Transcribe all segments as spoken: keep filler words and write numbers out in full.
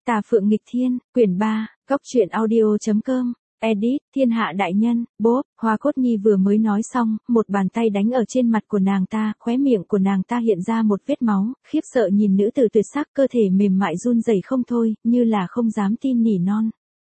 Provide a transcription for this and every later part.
Tà Phượng Nghịch Thiên, quyển ba, góc truyện audio.com, edit, thiên hạ đại nhân, bốp, Hoa Cốt Nhi vừa mới nói xong, một bàn tay đánh ở trên mặt của nàng ta, khóe miệng của nàng ta hiện ra một vết máu, khiếp sợ nhìn nữ tử tuyệt sắc, cơ thể mềm mại run rẩy không thôi, như là không dám tin nỉ non.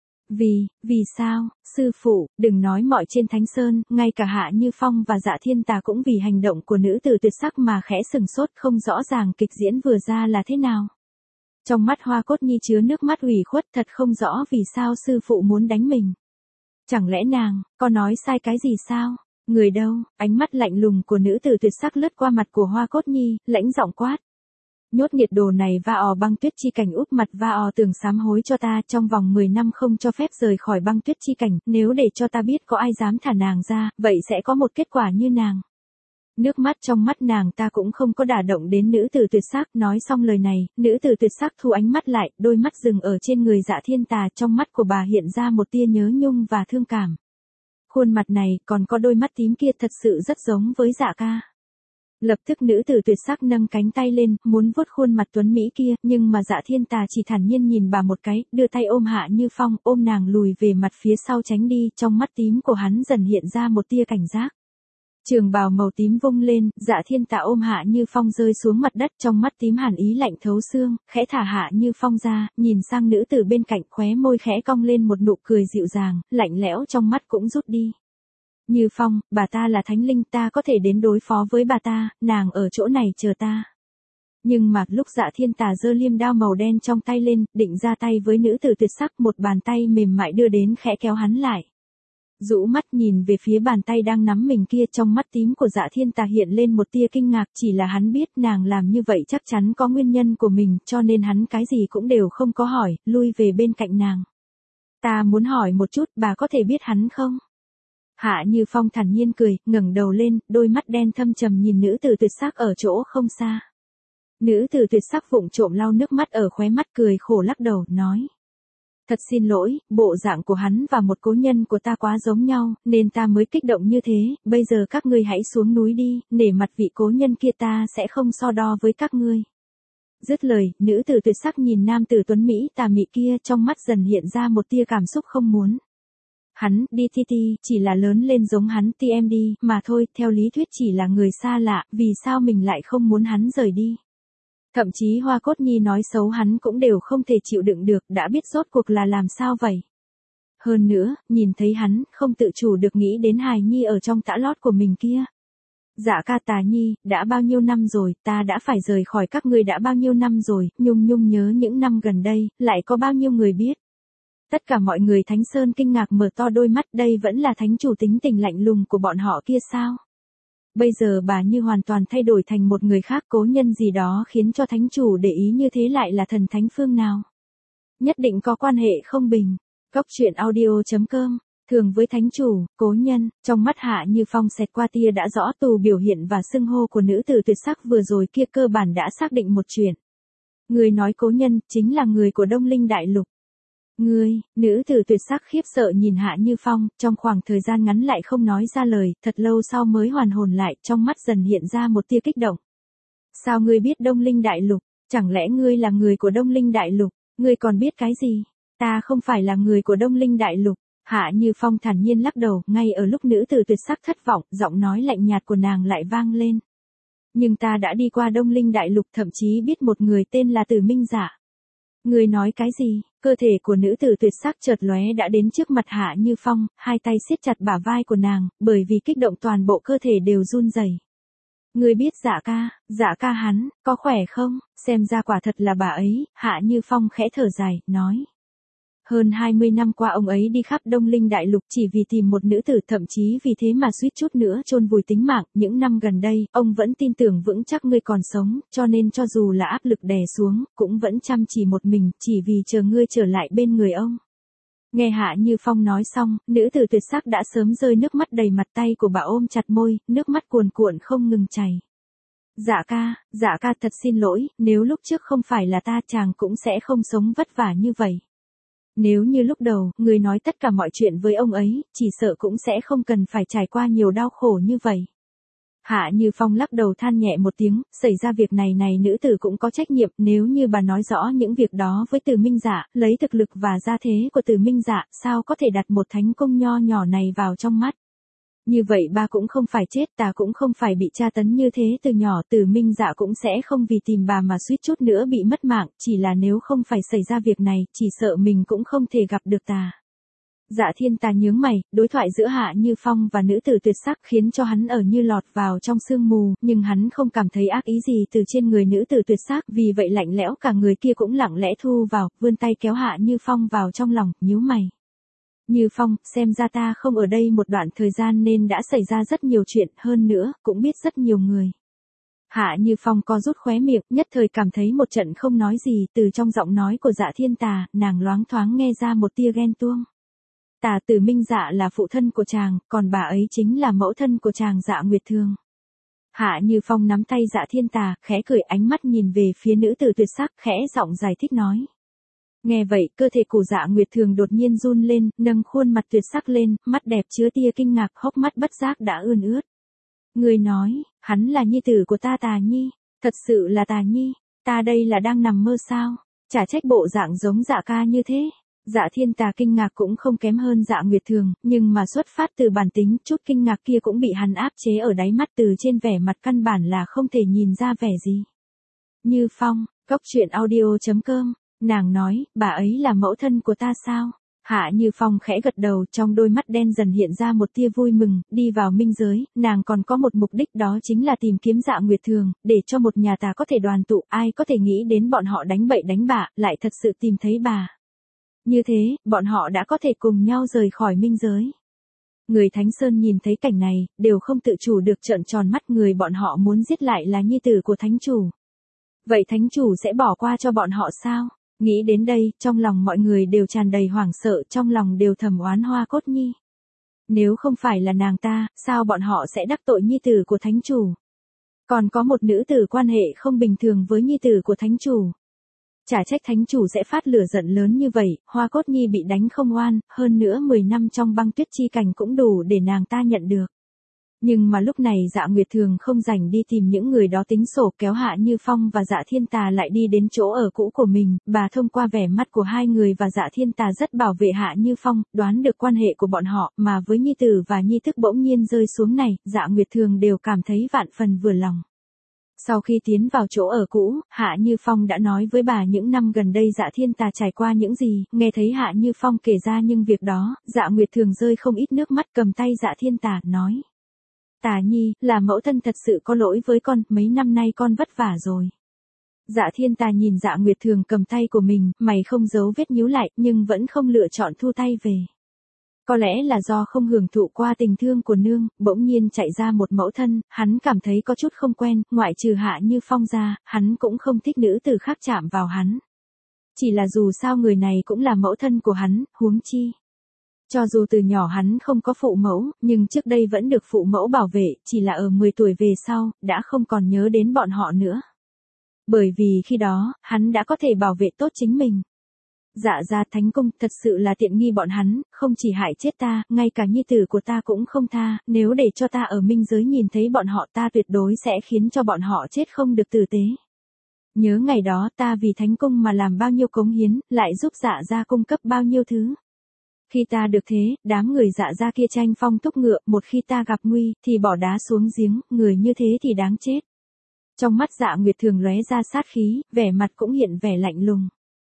Vì, vì sao, sư phụ, đừng nói mọi trên Thánh Sơn, ngay cả Hạ Như Phong và Dạ Thiên Tà cũng vì hành động của nữ tử tuyệt sắc mà khẽ sừng sốt, không rõ ràng kịch diễn vừa ra là thế nào. Trong mắt Hoa Cốt Nhi chứa nước mắt ủy khuất, thật không rõ vì sao sư phụ muốn đánh mình. Chẳng lẽ nàng, có nói sai cái gì sao? Người đâu? Ánh mắt lạnh lùng của nữ tử tuyệt sắc lướt qua mặt của Hoa Cốt Nhi, lãnh giọng quát. Nhốt nhiệt đồ này va ò băng tuyết chi cảnh, úp mặt va ò tường sám hối cho ta, trong vòng mười năm không cho phép rời khỏi băng tuyết chi cảnh, nếu để cho ta biết có ai dám thả nàng ra, vậy sẽ có một kết quả như nàng. Nước mắt trong mắt nàng ta cũng không có đả động đến nữ tử tuyệt sắc, nói xong lời này, nữ tử tuyệt sắc thu ánh mắt lại, đôi mắt dừng ở trên người Dạ Thiên Tà, trong mắt của bà hiện ra một tia nhớ nhung và thương cảm. Khuôn mặt này, còn có đôi mắt tím kia thật sự rất giống với Dạ ca. Lập tức nữ tử tuyệt sắc nâng cánh tay lên, muốn vuốt khuôn mặt tuấn Mỹ kia, nhưng mà Dạ Thiên Tà chỉ thản nhiên nhìn bà một cái, đưa tay ôm Hạ Như Phong, ôm nàng lùi về mặt phía sau tránh đi, trong mắt tím của hắn dần hiện ra một tia cảnh giác. Trường bào màu tím vung lên, Dạ Thiên Tà ôm Hạ Như Phong rơi xuống mặt đất, trong mắt tím hàn ý lạnh thấu xương, khẽ thả Hạ Như Phong ra, nhìn sang nữ tử bên cạnh, khóe môi khẽ cong lên một nụ cười dịu dàng, lạnh lẽo trong mắt cũng rút đi. Như Phong, bà ta là thánh linh, ta có thể đến đối phó với bà ta, nàng ở chỗ này chờ ta. Nhưng mà lúc Dạ Thiên Tà giơ liêm đao màu đen trong tay lên, định ra tay với nữ tử tuyệt sắc, một bàn tay mềm mại đưa đến khẽ kéo hắn lại. Rũ mắt nhìn về phía bàn tay đang nắm mình kia, trong mắt tím của Dạ Thiên Tà hiện lên một tia kinh ngạc, chỉ là hắn biết nàng làm như vậy chắc chắn có nguyên nhân của mình, cho nên hắn cái gì cũng đều không có hỏi, lui về bên cạnh nàng. Ta muốn hỏi một chút, bà có thể biết hắn không? Hạ Như Phong thản nhiên cười, ngẩng đầu lên, đôi mắt đen thâm trầm nhìn nữ tử tuyệt sắc ở chỗ không xa. Nữ tử tuyệt sắc vụng trộm lau nước mắt ở khóe mắt, cười khổ lắc đầu, nói. Thật xin lỗi, bộ dạng của hắn và một cố nhân của ta quá giống nhau, nên ta mới kích động như thế, bây giờ các ngươi hãy xuống núi đi, nể mặt vị cố nhân kia ta sẽ không so đo với các ngươi. Dứt lời, nữ tử tuyệt sắc nhìn nam tử tuấn Mỹ tà mị kia, trong mắt dần hiện ra một tia cảm xúc không muốn. Hắn, đi ti ti, chỉ là lớn lên giống hắn ti em đi, mà thôi, theo lý thuyết chỉ là người xa lạ, vì sao mình lại không muốn hắn rời đi. Thậm chí Hoa Cốt Nhi nói xấu hắn cũng đều không thể chịu đựng được, đã biết rốt cuộc là làm sao vậy. Hơn nữa, nhìn thấy hắn, không tự chủ được nghĩ đến hài nhi ở trong tã lót của mình kia. Dạ ca Tà Nhi, đã bao nhiêu năm rồi, ta đã phải rời khỏi các ngươi đã bao nhiêu năm rồi, Nhung Nhung nhớ những năm gần đây, lại có bao nhiêu người biết. Tất cả mọi người Thánh Sơn kinh ngạc mở to đôi mắt, đây vẫn là thánh chủ tính tình lạnh lùng của bọn họ kia sao? Bây giờ bà như hoàn toàn thay đổi thành một người khác, cố nhân gì đó khiến cho thánh chủ để ý như thế lại là thần thánh phương nào? Nhất định có quan hệ không bình. Góc truyện audio.com, thường với thánh chủ, cố nhân, trong mắt Hạ Như Phong xẹt qua tia đã rõ tù biểu hiện và xưng hô của nữ tử tuyệt sắc vừa rồi kia cơ bản đã xác định một chuyện. Người nói cố nhân, chính là người của Đông Linh Đại Lục. Ngươi, nữ tử tuyệt sắc khiếp sợ nhìn Hạ Như Phong, trong khoảng thời gian ngắn lại không nói ra lời, thật lâu sau mới hoàn hồn lại, trong mắt dần hiện ra một tia kích động. Sao ngươi biết Đông Linh Đại Lục? Chẳng lẽ ngươi là người của Đông Linh Đại Lục? Ngươi còn biết cái gì? Ta không phải là người của Đông Linh Đại Lục. Hạ Như Phong thản nhiên lắc đầu, ngay ở lúc nữ tử tuyệt sắc thất vọng, giọng nói lạnh nhạt của nàng lại vang lên. Nhưng ta đã đi qua Đông Linh Đại Lục, thậm chí biết một người tên là Tử Minh Giả. Ngươi nói cái gì? Cơ thể của nữ tử tuyệt sắc chợt lóe đã đến trước mặt Hạ Như Phong, hai tay siết chặt bả vai của nàng, bởi vì kích động toàn bộ cơ thể đều run rẩy. Ngươi biết Dạ ca, Dạ ca hắn, có khỏe không? Xem ra quả thật là bà ấy, Hạ Như Phong khẽ thở dài, nói. Hơn hai mươi năm qua ông ấy đi khắp Đông Linh Đại Lục chỉ vì tìm một nữ tử, thậm chí vì thế mà suýt chút nữa chôn vùi tính mạng, những năm gần đây, ông vẫn tin tưởng vững chắc ngươi còn sống, cho nên cho dù là áp lực đè xuống, cũng vẫn chăm chỉ một mình, chỉ vì chờ ngươi trở lại bên người ông. Nghe Hạ Như Phong nói xong, nữ tử tuyệt sắc đã sớm rơi nước mắt đầy mặt, tay của bà ôm chặt môi, nước mắt cuồn cuộn không ngừng chảy. Dạ ca, dạ ca thật xin lỗi, nếu lúc trước không phải là ta chàng cũng sẽ không sống vất vả như vậy. Nếu như lúc đầu, người nói tất cả mọi chuyện với ông ấy, chỉ sợ cũng sẽ không cần phải trải qua nhiều đau khổ như vậy. Hạ Như Phong lắc đầu than nhẹ một tiếng, xảy ra việc này này nữ tử cũng có trách nhiệm, nếu như bà nói rõ những việc đó với Từ Minh Dạ, lấy thực lực và gia thế của Từ Minh Dạ, sao có thể đặt một thánh cung nho nhỏ này vào trong mắt. Như vậy ba cũng không phải chết, ta cũng không phải bị tra tấn như thế từ nhỏ, Từ Minh Dạ cũng sẽ không vì tìm bà mà suýt chút nữa bị mất mạng, chỉ là nếu không phải xảy ra việc này, chỉ sợ mình cũng không thể gặp được ta. Dạ Thiên Tà nhướng mày, đối thoại giữa Hạ Như Phong và nữ tử tuyệt sắc khiến cho hắn ở như lọt vào trong sương mù, nhưng hắn không cảm thấy ác ý gì từ trên người nữ tử tuyệt sắc, vì vậy lạnh lẽo cả người kia cũng lặng lẽ thu vào, vươn tay kéo Hạ Như Phong vào trong lòng, nhíu mày. Như Phong, xem ra ta không ở đây một đoạn thời gian nên đã xảy ra rất nhiều chuyện, hơn nữa, cũng biết rất nhiều người. Hạ Như Phong co rút khóe miệng, nhất thời cảm thấy một trận không nói gì, từ trong giọng nói của Dạ Thiên Tà, nàng loáng thoáng nghe ra một tia ghen tuông. Tà Từ Minh Dạ là phụ thân của chàng, còn bà ấy chính là mẫu thân của chàng Dạ Nguyệt Thường. Hạ Như Phong nắm tay Dạ Thiên Tà, khẽ cười, ánh mắt nhìn về phía nữ tử tuyệt sắc, khẽ giọng giải thích nói. Nghe vậy, cơ thể của Dạ Nguyệt Thường đột nhiên run lên, nâng khuôn mặt tuyệt sắc lên, mắt đẹp chứa tia kinh ngạc, hốc mắt bất giác đã ươn ướt. Người nói, hắn là nhi tử của ta Tà Nhi, thật sự là Tà Nhi, ta đây là đang nằm mơ sao, chả trách bộ dạng giống Dạ ca như thế. Dạ Thiên Tà kinh ngạc cũng không kém hơn Dạ Nguyệt Thường, nhưng mà xuất phát từ bản tính, chút kinh ngạc kia cũng bị hắn áp chế ở đáy mắt, từ trên vẻ mặt căn bản là không thể nhìn ra vẻ gì. Như Phong, Cốc Truyện Audio chấm com, nàng nói, bà ấy là mẫu thân của ta sao? Hạ Như Phong khẽ gật đầu, trong đôi mắt đen dần hiện ra một tia vui mừng, đi vào minh giới, nàng còn có một mục đích, đó chính là tìm kiếm Dạ Nguyệt Thường, để cho một nhà ta có thể đoàn tụ, ai có thể nghĩ đến bọn họ đánh bậy đánh bạ, lại thật sự tìm thấy bà. Như thế, bọn họ đã có thể cùng nhau rời khỏi minh giới. Người Thánh Sơn nhìn thấy cảnh này, đều không tự chủ được trợn tròn mắt, người bọn họ muốn giết lại là nhi tử của Thánh Chủ. Vậy Thánh Chủ sẽ bỏ qua cho bọn họ sao? Nghĩ đến đây, trong lòng mọi người đều tràn đầy hoảng sợ, trong lòng đều thầm oán Hoa Cốt Nhi. Nếu không phải là nàng ta, sao bọn họ sẽ đắc tội nhi tử của Thánh Chủ? Còn có một nữ tử quan hệ không bình thường với nhi tử của Thánh Chủ. Chả trách Thánh Chủ sẽ phát lửa giận lớn như vậy, Hoa Cốt Nhi bị đánh không oan, hơn nữa mười năm trong băng tuyết chi cảnh cũng đủ để nàng ta nhận được. Nhưng mà lúc này Dạ Nguyệt Thường không rảnh đi tìm những người đó tính sổ, kéo Hạ Như Phong và Dạ Thiên Tà lại đi đến chỗ ở cũ của mình, bà thông qua vẻ mặt của hai người và Dạ Thiên Tà rất bảo vệ Hạ Như Phong, đoán được quan hệ của bọn họ, mà với nhi tử và nhi thức bỗng nhiên rơi xuống này, Dạ Nguyệt Thường đều cảm thấy vạn phần vừa lòng. Sau khi tiến vào chỗ ở cũ, Hạ Như Phong đã nói với bà những năm gần đây Dạ Thiên Tà trải qua những gì, nghe thấy Hạ Như Phong kể ra những việc đó, Dạ Nguyệt Thường rơi không ít nước mắt, cầm tay Dạ Thiên Tà, nói. Tà Nhi, là mẫu thân thật sự có lỗi với con, mấy năm nay con vất vả rồi. Dạ Thiên Tà nhìn Dạ Nguyệt Thường cầm tay của mình, mày không giấu vết nhíu lại, nhưng vẫn không lựa chọn thu tay về. Có lẽ là do không hưởng thụ qua tình thương của nương, bỗng nhiên chạy ra một mẫu thân, hắn cảm thấy có chút không quen, ngoại trừ Hạ Như Phong ra, hắn cũng không thích nữ tử khác chạm vào hắn. Chỉ là dù sao người này cũng là mẫu thân của hắn, huống chi. Cho dù từ nhỏ hắn không có phụ mẫu, nhưng trước đây vẫn được phụ mẫu bảo vệ, chỉ là ở mười tuổi về sau, đã không còn nhớ đến bọn họ nữa. Bởi vì khi đó, hắn đã có thể bảo vệ tốt chính mình. Dạ ra Thánh Cung, thật sự là tiện nghi bọn hắn, không chỉ hại chết ta, ngay cả nhi tử của ta cũng không tha, nếu để cho ta ở minh giới nhìn thấy bọn họ, ta tuyệt đối sẽ khiến cho bọn họ chết không được tử tế. Nhớ ngày đó ta vì Thánh Cung mà làm bao nhiêu cống hiến, lại giúp dạ ra cung cấp bao nhiêu thứ. Khi ta được thế, đám người dạ ra kia tranh phong túc ngựa, một khi ta gặp nguy, thì bỏ đá xuống giếng, người như thế thì đáng chết. Trong mắt Dạ Nguyệt Thường lóe ra sát khí, vẻ mặt cũng hiện vẻ lạnh lùng.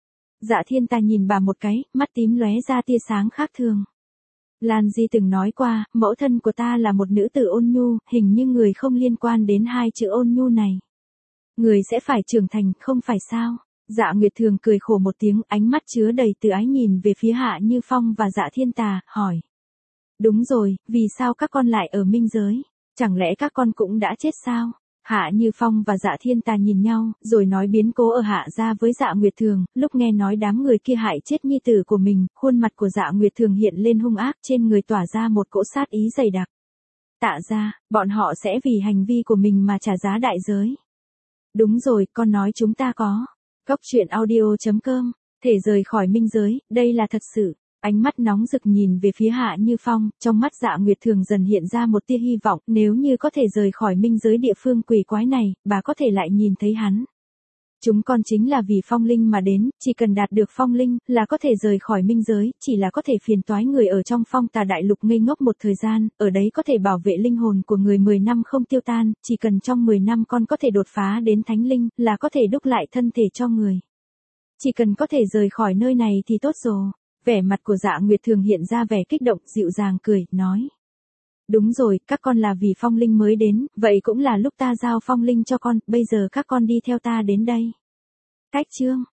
Dạ Thiên Tà nhìn bà một cái, mắt tím lóe ra tia sáng khác thường. Lan Di từng nói qua, mẫu thân của ta là một nữ tử ôn nhu, hình như người không liên quan đến hai chữ ôn nhu này. Người sẽ phải trưởng thành, không phải sao? Dạ Nguyệt Thường cười khổ một tiếng, ánh mắt chứa đầy từ ái nhìn về phía Hạ Như Phong và Dạ Thiên Tà, hỏi. Đúng rồi, vì sao các con lại ở minh giới? Chẳng lẽ các con cũng đã chết sao? Hạ Như Phong và Dạ Thiên Tà nhìn nhau, rồi nói biến cố ở Hạ gia với Dạ Nguyệt Thường, lúc nghe nói đám người kia hại chết nhi tử của mình, khuôn mặt của Dạ Nguyệt Thường hiện lên hung ác, trên người tỏa ra một cỗ sát ý dày đặc. Tạ ra, bọn họ sẽ vì hành vi của mình mà trả giá đại giới. Đúng rồi, con nói chúng ta có. Cốc Truyện Audio chấm com, thể rời khỏi minh giới, đây là thật sự. Ánh mắt nóng rực nhìn về phía Hạ Như Phong, trong mắt Dạ Nguyệt Thường dần hiện ra một tia hy vọng, nếu như có thể rời khỏi minh giới địa phương quỷ quái này, bà có thể lại nhìn thấy hắn. Chúng con chính là vì phong linh mà đến, chỉ cần đạt được phong linh, là có thể rời khỏi minh giới, chỉ là có thể phiền toái người ở trong phong tà đại lục ngây ngốc một thời gian, ở đấy có thể bảo vệ linh hồn của người mười năm không tiêu tan, chỉ cần trong mười năm con có thể đột phá đến thánh linh, là có thể đúc lại thân thể cho người. Chỉ cần có thể rời khỏi nơi này thì tốt rồi. Vẻ mặt của Dạ Nguyệt Thường hiện ra vẻ kích động, dịu dàng cười, nói. Đúng rồi, các con là vì phong linh mới đến, vậy cũng là lúc ta giao phong linh cho con, bây giờ các con đi theo ta đến đây. Cách chương